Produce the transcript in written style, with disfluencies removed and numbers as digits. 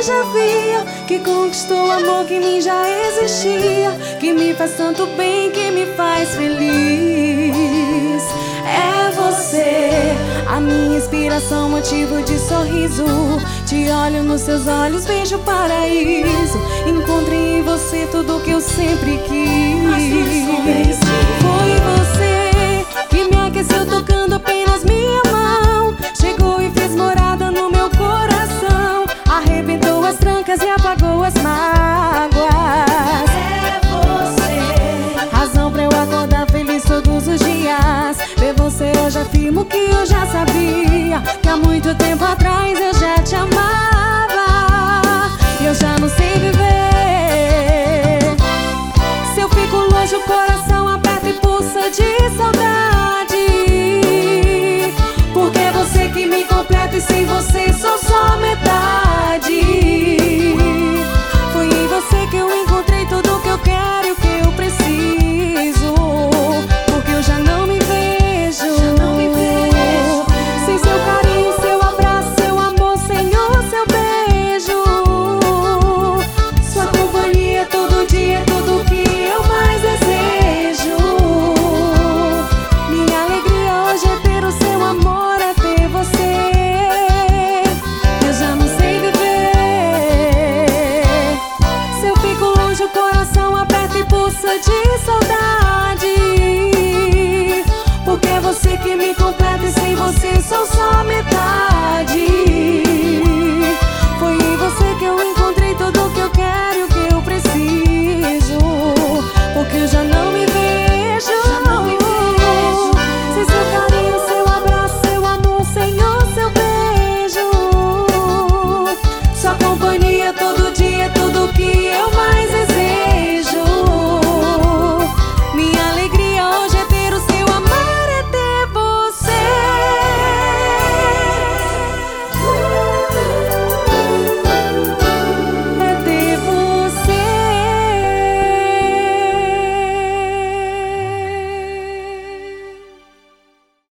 já via, que conquistou amor que em mim já existia, que me faz tanto bem, que me faz feliz. É você, a minha inspiração, motivo de sorriso. Te olho nos seus olhos, vejo o paraíso. Encontrei em você tudo que eu sempre quis. Foi você que me aqueceu tocando apenas minha mão. Chegou e fez morada no meu coração. Arrebentou as trancas e apagou as mágoas. É você, razão pra eu acordar feliz todos os dias. Ver você hoje afirmo que eu já sabia, que há muito tempo atrás eu já te amava. E eu já não sei viver. Se eu fico longe o coração aperta e pulsa de saudade. Porque é você que me completa e sem você sou só metade. Foi em você que eu encontrei tudo que eu quero e o que eu preciso. Porque eu já não me vejo sem seu carinho, seu abraço, seu amor, sem o seu beijo. Sua companhia todo dia é tudo que eu mais desejo. Minha alegria hoje é ter o seu amor, é ter você. Eu já não sei viver. Se eu fico longe o coração aperta e pulsa de